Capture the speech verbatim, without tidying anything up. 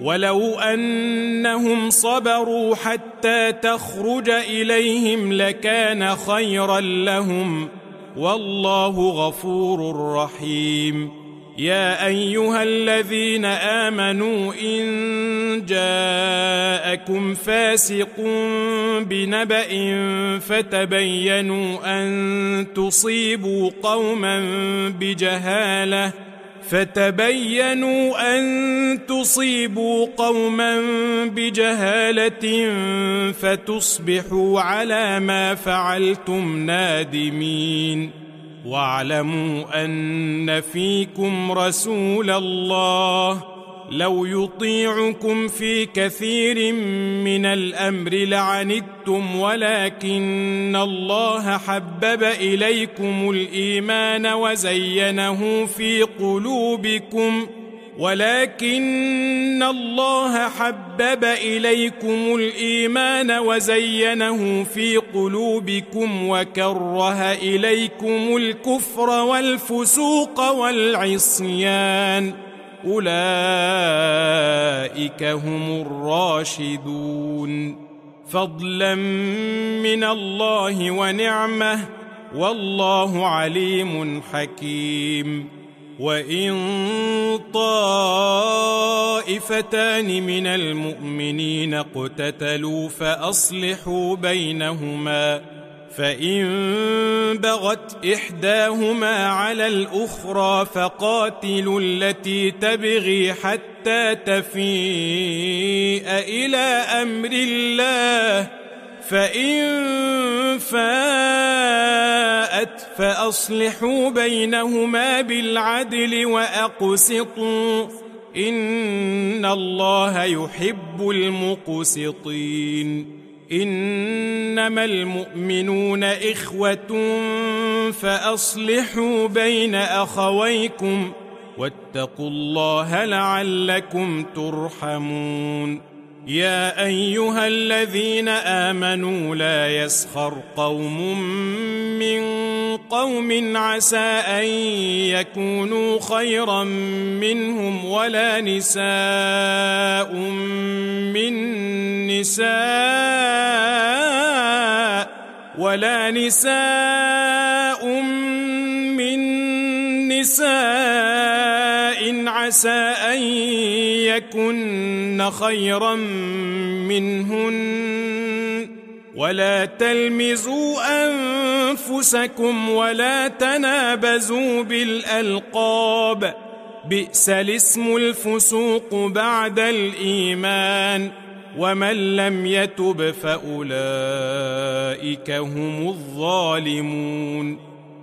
ولو أنهم صبروا حتى تخرج إليهم لكان خيرا لهم، والله غفور رحيم. يا أيها الذين آمنوا إن جاءكم فاسق بنبأ فتبينوا أن تصيبوا قوما بجهالة فتبينوا أن تصيبوا قوما بجهالة فتصبحوا على ما فعلتم نادمين. واعلموا أن فيكم رسول الله لو يطيعكم في كثير من الأمر لعنتم، ولكن الله حبب إليكم الإيمان وزينه في قلوبكم ولكن الله حبب إليكم الإيمان وزينه في قلوبكم وكره إليكم الكفر والفسوق والعصيان، أولئك هم الراشدون، فضلا من الله ونعمة، والله عليم حكيم. وإن طائفتان من المؤمنين اقتتلوا فأصلحوا بينهما، فإن بغت إحداهما على الأخرى فقاتلوا التي تبغي حتى تفيء إلى أمر الله، فإن فاءت فأصلحوا بينهما بالعدل وأقسطوا، إن الله يحب المقسطين. إنما المؤمنون إخوة فأصلحوا بين أخويكم واتقوا الله لعلكم ترحمون. يا أيها الذين آمنوا لا يسخر قوم من قوم عسى أن يكونوا خيرا منهم ولا نساء من نساء ولا نساء من نساء عسى أن يكن خيرا منهن، ولا تلمزوا أنفسكم ولا تنابزوا بالألقاب، بئس الاسم الفسوق بعد الإيمان، ومن لم يتب فأولئك هم الظالمون.